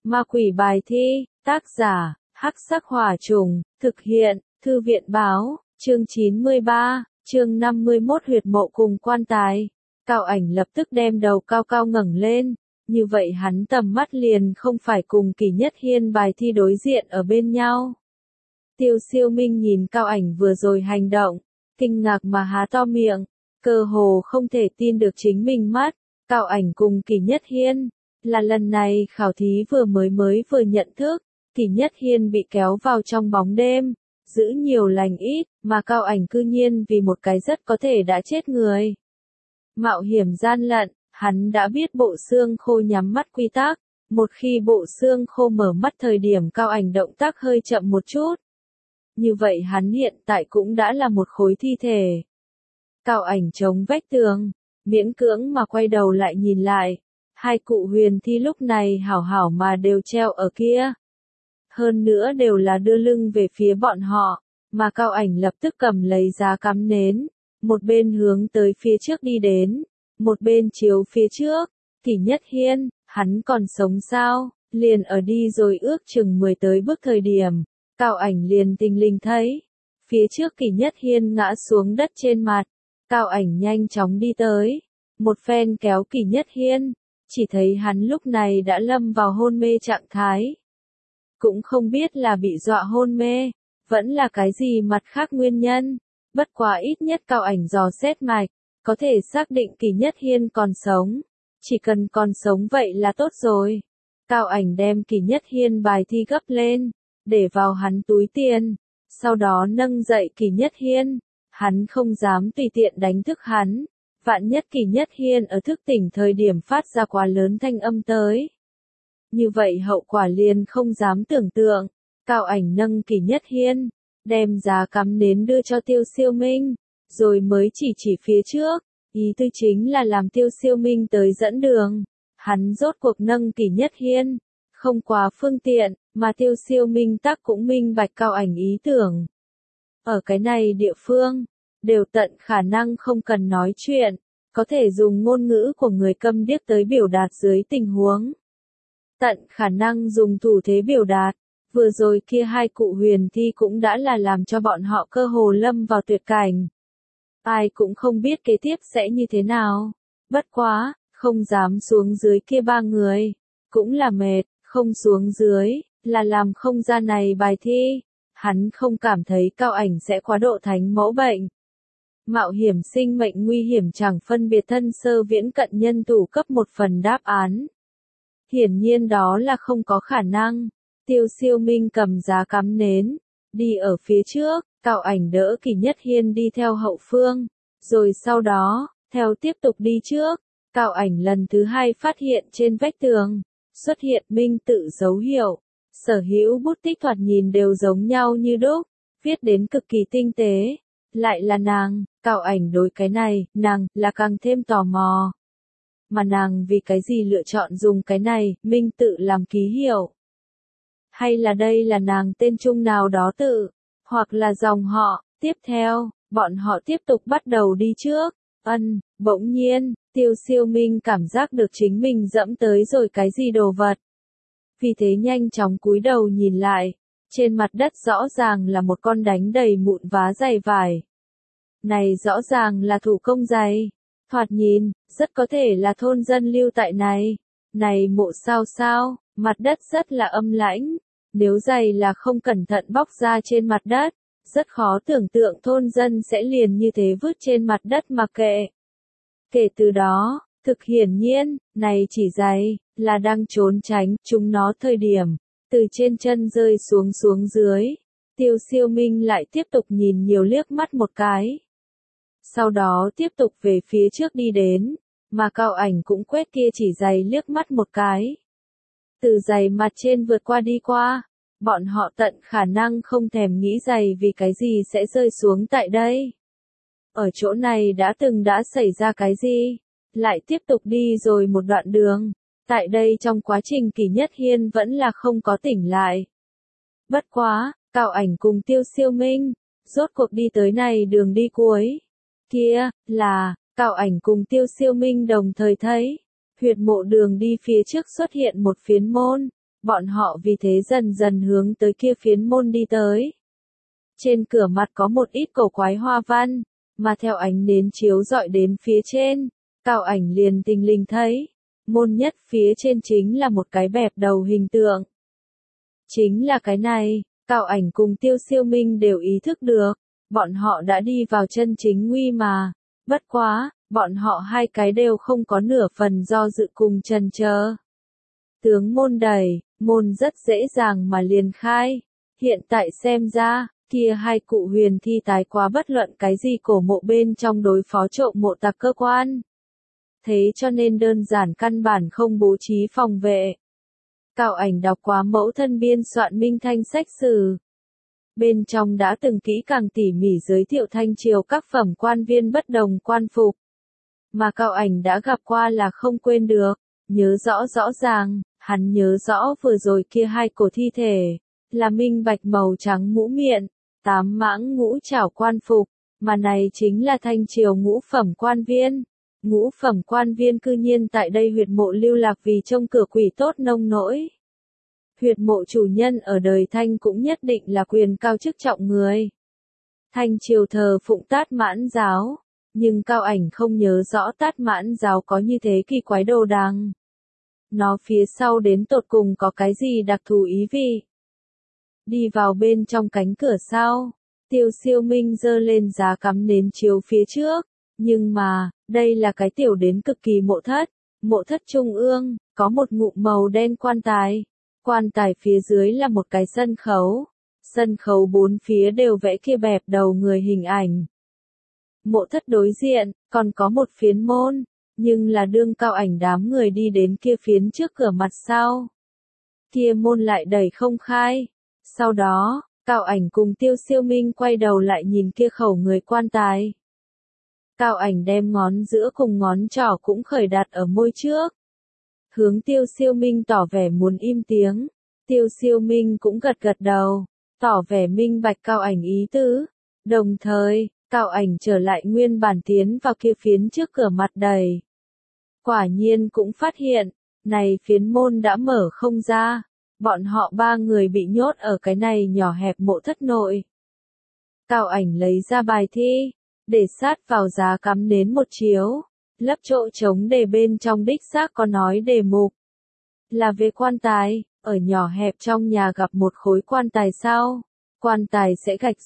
Ma quỷ bài thi, tác giả, Hắc Sắc Hỏa Trùng, thực hiện, Thư viện báo, chương 93, chương 51 huyệt mộ cùng quan tài. Cao Ảnh lập tức đem đầu cao cao ngẩng lên, như vậy hắn tầm mắt liền không phải cùng Kỷ Nhất Hiên bài thi đối diện ở bên nhau. Tiêu Siêu Minh nhìn Cao Ảnh vừa rồi hành động, kinh ngạc mà há to miệng, cơ hồ không thể tin được chính mình mắt. Cao Ảnh cùng Kỷ Nhất Hiên, là lần này khảo thí vừa nhận thức, Kỷ Nhất Hiên bị kéo vào trong bóng đêm, giữ nhiều lành ít, mà Cao Ảnh cư nhiên vì một cái rất có thể đã chết người. Mạo hiểm gian lận, hắn đã biết bộ xương khô nhắm mắt quy tắc, một khi bộ xương khô mở mắt thời điểm Cao Ảnh động tác hơi chậm một chút. Như vậy hắn hiện tại cũng đã là một khối thi thể. Cao Ảnh chống vách tường, miễn cưỡng mà quay đầu lại nhìn lại, hai cụ huyền thi lúc này hảo hảo mà đều treo ở kia. Hơn nữa đều là đưa lưng về phía bọn họ, mà Cao Ảnh lập tức cầm lấy giá cắm nến, một bên hướng tới phía trước đi đến, một bên chiếu phía trước. Kỷ Nhất Hiên, hắn còn sống sao? Liền ở đi rồi ước chừng 10 tới bước thời điểm, Cao Ảnh liền tinh linh thấy, phía trước Kỷ Nhất Hiên ngã xuống đất trên mặt. Cao Ảnh nhanh chóng đi tới, một phen kéo Kỷ Nhất Hiên, chỉ thấy hắn lúc này đã lâm vào hôn mê trạng thái. Cũng không biết là bị dọa hôn mê, vẫn là cái gì mặt khác nguyên nhân, bất quá ít nhất Cao Ảnh dò xét mạch, có thể xác định Kỷ Nhất Hiên còn sống, chỉ cần còn sống vậy là tốt rồi. Cao Ảnh đem Kỷ Nhất Hiên bài thi gấp lên, để vào hắn túi tiền, sau đó nâng dậy Kỷ Nhất Hiên, hắn không dám tùy tiện đánh thức hắn, vạn nhất Kỷ Nhất Hiên ở thức tỉnh thời điểm phát ra quá lớn thanh âm tới. Như vậy hậu quả liền không dám tưởng tượng. Cao Ảnh nâng Kỷ Nhất Hiên, đem giá cắm nến đưa cho Tiêu Siêu Minh, rồi mới chỉ phía trước, ý tư chính là làm Tiêu Siêu Minh tới dẫn đường. Hắn rốt cuộc nâng Kỷ Nhất Hiên, không quá phương tiện, mà Tiêu Siêu Minh tắc cũng minh bạch Cao Ảnh ý tưởng. Ở cái này địa phương, đều tận khả năng không cần nói chuyện, có thể dùng ngôn ngữ của người câm điếc tới biểu đạt dưới tình huống. Tận khả năng dùng thủ thế biểu đạt, vừa rồi kia hai cụ huyền thi cũng đã là làm cho bọn họ cơ hồ lâm vào tuyệt cảnh. Ai cũng không biết kế tiếp sẽ như thế nào. Bất quá, không dám xuống dưới kia ba người, cũng là mệt, không xuống dưới, là làm không ra này bài thi. Hắn không cảm thấy Cao Ảnh sẽ quá độ thánh mẫu bệnh. Mạo hiểm sinh mệnh nguy hiểm chẳng phân biệt thân sơ viễn cận nhân thủ cấp một phần đáp án. Hiển nhiên đó là không có khả năng. Tiêu Siêu Minh cầm giá cắm nến, đi ở phía trước, Cao Ảnh đỡ Kỷ Nhất Hiên đi theo hậu phương, rồi sau đó, theo tiếp tục đi trước. Cao Ảnh lần thứ hai phát hiện trên vách tường, xuất hiện minh tự dấu hiệu. Sở hữu bút tích thoạt nhìn đều giống nhau như đúc, viết đến cực kỳ tinh tế. Lại là nàng, Cao Ảnh đối cái này, nàng, là càng thêm tò mò. Mà nàng vì cái gì lựa chọn dùng cái này, minh tự làm ký hiệu? Hay là đây là nàng tên chung nào đó tự, hoặc là dòng họ? Tiếp theo, bọn họ tiếp tục bắt đầu đi trước. Bỗng nhiên, Tiêu Siêu Minh cảm giác được chính mình dẫm tới rồi cái gì đồ vật. Vì thế nhanh chóng cúi đầu nhìn lại, trên mặt đất rõ ràng là một con đánh đầy mụn vá giày vải. Này rõ ràng là thủ công giày, thoạt nhìn, rất có thể là thôn dân lưu tại này. Này mộ sao, mặt đất rất là âm lãnh, nếu giày là không cẩn thận bóc ra trên mặt đất, rất khó tưởng tượng thôn dân sẽ liền như thế vứt trên mặt đất mà kệ. Kể từ đó, thực hiển nhiên, này chỉ giày, là đang trốn tránh chúng nó thời điểm, từ trên chân rơi xuống dưới. Tiêu Siêu Minh lại tiếp tục nhìn nhiều liếc mắt một cái. Sau đó tiếp tục về phía trước đi đến, mà Cao Ảnh cũng quét kia chỉ giày liếc mắt một cái. Từ giày mặt trên vượt qua đi qua, bọn họ tận khả năng không thèm nghĩ giày vì cái gì sẽ rơi xuống tại đây. Ở chỗ này đã xảy ra cái gì? Lại tiếp tục đi rồi một đoạn đường. Tại đây trong quá trình Kỷ Nhất Hiên vẫn là không có tỉnh lại. Bất quá, Cao Ảnh cùng Tiêu Siêu Minh, rốt cuộc đi tới này đường đi cuối. Kia, là, Cao Ảnh cùng Tiêu Siêu Minh đồng thời thấy, huyệt mộ đường đi phía trước xuất hiện một phiến môn, Bọn họ vì thế dần dần hướng tới kia phiến môn đi tới. Trên cửa mặt có một ít cổ quái hoa văn, mà theo ánh nến chiếu rọi đến phía trên, Cao Ảnh liền tình lình thấy, môn nhất phía trên chính là một cái bẹp đầu hình tượng. Chính là cái này, Cao Ảnh cùng Tiêu Siêu Minh đều ý thức được, bọn họ đã đi vào chân chính nguy mà, bất quá, bọn họ hai cái đều không có nửa phần do dự cùng chần chờ. Tướng môn đẩy, môn rất dễ dàng mà liền khai, hiện tại xem ra, kia hai cụ huyền thi tái quá bất luận cái gì cổ mộ bên trong đối phó trộm mộ tặc cơ quan. Thế cho nên đơn giản căn bản không bố trí phòng vệ. Cao Ảnh đọc quá mẫu thân biên soạn minh thanh sách sử. Bên trong đã từng kỹ càng tỉ mỉ giới thiệu thanh triều các phẩm quan viên bất đồng quan phục. Mà Cao Ảnh đã gặp qua là không quên được, nhớ rõ rõ ràng, hắn nhớ rõ vừa rồi kia hai cổ thi thể, là minh bạch màu trắng mũ miệng, tám mãng ngũ trảo quan phục, mà này chính là thanh triều ngũ phẩm quan viên. Ngũ phẩm quan viên cư nhiên tại đây huyệt mộ lưu lạc vì trông cửa quỷ tốt nông nỗi. Huyệt mộ chủ nhân ở đời Thanh cũng nhất định là quyền cao chức trọng người. Thanh triều thờ phụng Tát Mãn giáo, nhưng Cao Ảnh không nhớ rõ Tát Mãn giáo có như thế kỳ quái đồ đằng. Nó phía sau đến tột cùng có cái gì đặc thù ý vị? Đi vào bên trong cánh cửa sau, Tiêu Siêu Minh giơ lên giá cắm nến chiếu phía trước, nhưng mà, đây là cái tiểu đến cực kỳ mộ thất trung ương, có một ngụm màu đen quan tài phía dưới là một cái sân khấu bốn phía đều vẽ kia bẹp đầu người hình ảnh. Mộ thất đối diện, còn có một phiến môn, nhưng là đương Cao Ảnh đám người đi đến kia phiến trước cửa mặt sau. Kia môn lại đẩy không khai, sau đó, Cao Ảnh cùng Tiêu Siêu Minh quay đầu lại nhìn kia khẩu người quan tài. Cao Ảnh đem ngón giữa cùng ngón trỏ cũng khởi đặt ở môi trước. Hướng Tiêu Siêu Minh tỏ vẻ muốn im tiếng. Tiêu Siêu Minh cũng gật gật đầu, tỏ vẻ minh bạch Cao Ảnh ý tứ. Đồng thời, Cao Ảnh trở lại nguyên bản tiến vào kia phiến trước cửa mặt đầy. Quả nhiên cũng phát hiện, này phiến môn đã mở không ra. Bọn họ ba người bị nhốt ở cái này nhỏ hẹp mộ thất nội. Cao Ảnh lấy ra bài thi, để sát vào giá cắm nến một chiếu, lấp chỗ trống để bên trong đích xác có nói đề mục. Là về quan tài, ở nhỏ hẹp trong nhà gặp một khối quan tài sao? Quan tài sẽ gạch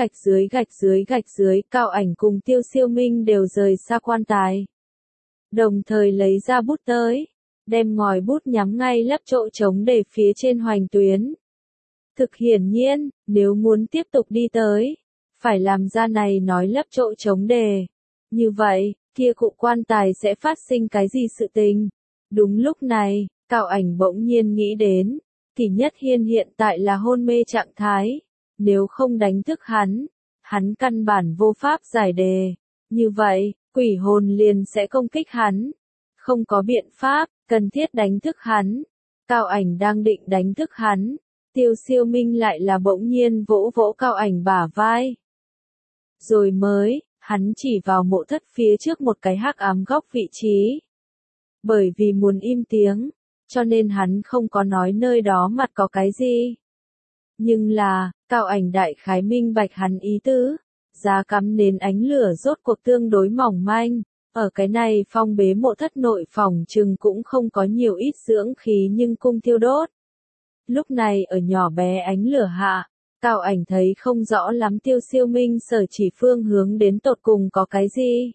dưới, Cao Ảnh cùng Tiêu Siêu Minh đều rời xa quan tài. Đồng thời lấy ra bút tới, đem ngòi bút nhắm ngay lấp chỗ trống để phía trên hoành tuyến. Thực hiển nhiên, nếu muốn tiếp tục đi tới, phải làm ra này nói lấp chỗ trống đề. Như vậy, kia cụ quan tài sẽ phát sinh cái gì sự tình? Đúng lúc này, Cao Ảnh bỗng nhiên nghĩ đến, Kỷ Nhất Hiên hiện tại là hôn mê trạng thái. Nếu không đánh thức hắn căn bản vô pháp giải đề. Như vậy, quỷ hồn liền sẽ công kích hắn. Không có biện pháp, cần thiết đánh thức hắn. Cao Ảnh đang định đánh thức hắn. Tiêu Siêu Minh lại là bỗng nhiên vỗ vỗ Cao Ảnh bả vai. Rồi mới, hắn chỉ vào mộ thất phía trước một cái hắc ám góc vị trí. Bởi vì muốn im tiếng, cho nên hắn không có nói nơi đó mặt có cái gì. Nhưng là, Cao Ảnh đại khái minh bạch hắn ý tứ. Giá cắm nến ánh lửa rốt cuộc tương đối mỏng manh. Ở cái này phong bế mộ thất nội phòng chừng cũng không có nhiều ít dưỡng khí nhưng cung thiêu đốt. Lúc này ở nhỏ bé ánh lửa hạ, Cao Ảnh thấy không rõ lắm Tiêu Siêu Minh sở chỉ phương hướng đến tột cùng có cái gì.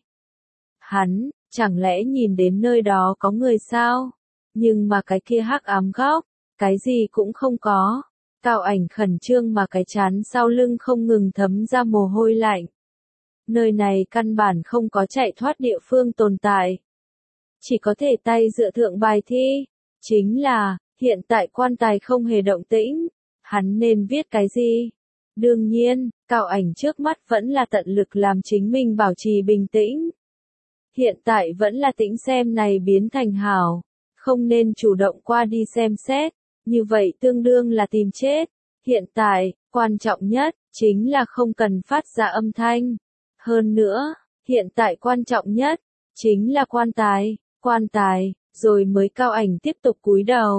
Hắn, chẳng lẽ nhìn đến nơi đó có người sao? Nhưng mà cái kia hắc ám góc, cái gì cũng không có. Cao Ảnh khẩn trương mà cái trán sau lưng không ngừng thấm ra mồ hôi lạnh. Nơi này căn bản không có chạy thoát địa phương tồn tại. Chỉ có thể tay dựa thượng bài thi. Chính là, hiện tại quan tài không hề động tĩnh. Hắn nên viết cái gì? Đương nhiên, Cao Ảnh trước mắt vẫn là tận lực làm chính mình bảo trì bình tĩnh. Hiện tại vẫn là tĩnh xem này biến thành hảo. Không nên chủ động qua đi xem xét. Như vậy tương đương là tìm chết. Hiện tại, quan trọng nhất, chính là không cần phát ra âm thanh. Hơn nữa, hiện tại quan trọng nhất, chính là quan tài, rồi mới Cao Ảnh tiếp tục cúi đầu.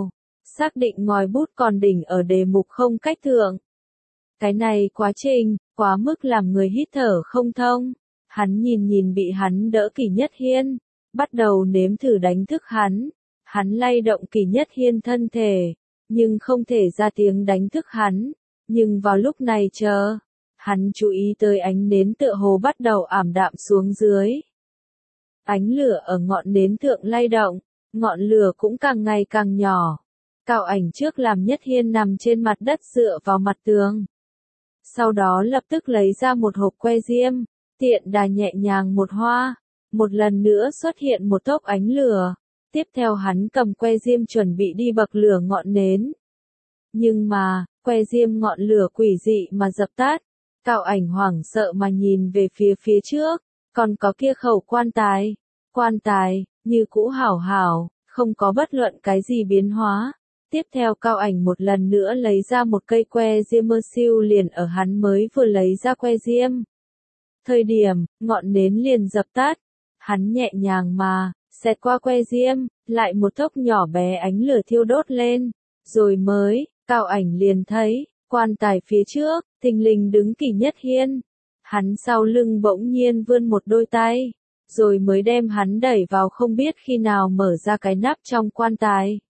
xác định ngòi bút còn đỉnh ở đề mục không cách thượng. Cái này quá trình, quá mức làm người hít thở không thông. Hắn nhìn bị hắn đỡ Kỷ Nhất Hiên, bắt đầu nếm thử đánh thức hắn. Hắn lay động Kỷ Nhất Hiên thân thể, nhưng không thể ra tiếng đánh thức hắn. Nhưng vào lúc này hắn chú ý tới ánh nến tựa hồ bắt đầu ảm đạm xuống dưới. Ánh lửa ở ngọn nến thượng lay động, ngọn lửa cũng càng ngày càng nhỏ. Cao Ảnh trước làm Nhất Hiên nằm trên mặt đất dựa vào mặt tường. Sau đó lập tức lấy ra một hộp que diêm, tiện đà nhẹ nhàng một hoa, một lần nữa xuất hiện một tốc ánh lửa. Tiếp theo hắn cầm que diêm chuẩn bị đi bậc lửa ngọn nến. Nhưng mà, que diêm ngọn lửa quỷ dị mà dập tắt. Cao Ảnh hoảng sợ mà nhìn về phía trước, còn có kia khẩu quan tài, như cũ hảo hảo, không có bất luận cái gì biến hóa. Tiếp theo Cao Ảnh một lần nữa lấy ra một cây que diêm mơ siêu liền ở hắn mới vừa lấy ra que diêm. Thời điểm, ngọn nến liền dập tắt, hắn nhẹ nhàng mà, xẹt qua que diêm, lại một tốc nhỏ bé ánh lửa thiêu đốt lên, rồi Cao Ảnh liền thấy, quan tài phía trước, thình lình đứng Kỷ Nhất Hiên. Hắn sau lưng bỗng nhiên vươn một đôi tay, rồi mới đem hắn đẩy vào không biết khi nào mở ra cái nắp trong quan tài.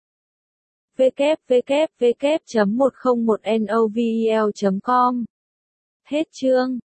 www.101novel.com. Hết chương.